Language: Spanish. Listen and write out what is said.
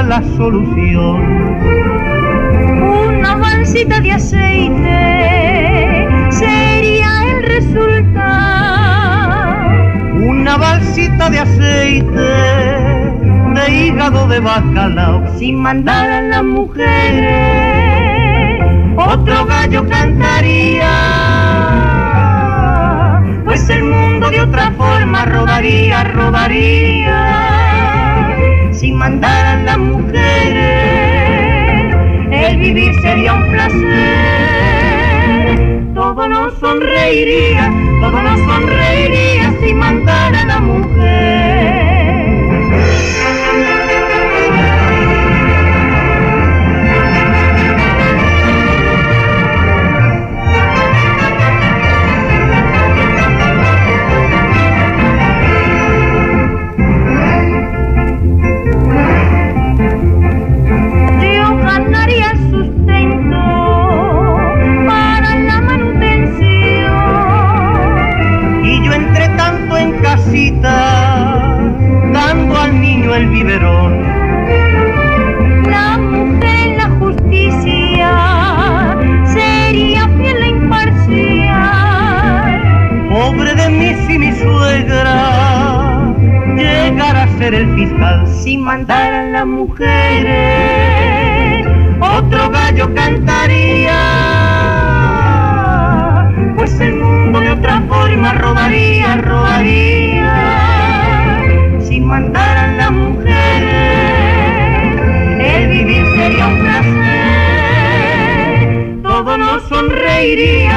la solución. Una bolsita de aceite sería el resultado. Una balsita de aceite de hígado de bacalao. Si mandaran las mujeres, otro gallo cantaría, pues el mundo de otra forma rodaría, rodaría. Si mandaran las mujeres, el vivir sería un placer. Todo nos sonreiría si mandara la mujer. Dando al niño el biberón. La mujer en la justicia sería fiel e imparcial. Pobre de mí si mi suegra llegara a ser el fiscal. Si mandaran las mujeres, otro gallo cantaría, pues el mundo de otra forma rodaría, rodaría. Si mandaran las mujeres, el vivir sería un placer. Todo nos sonreiría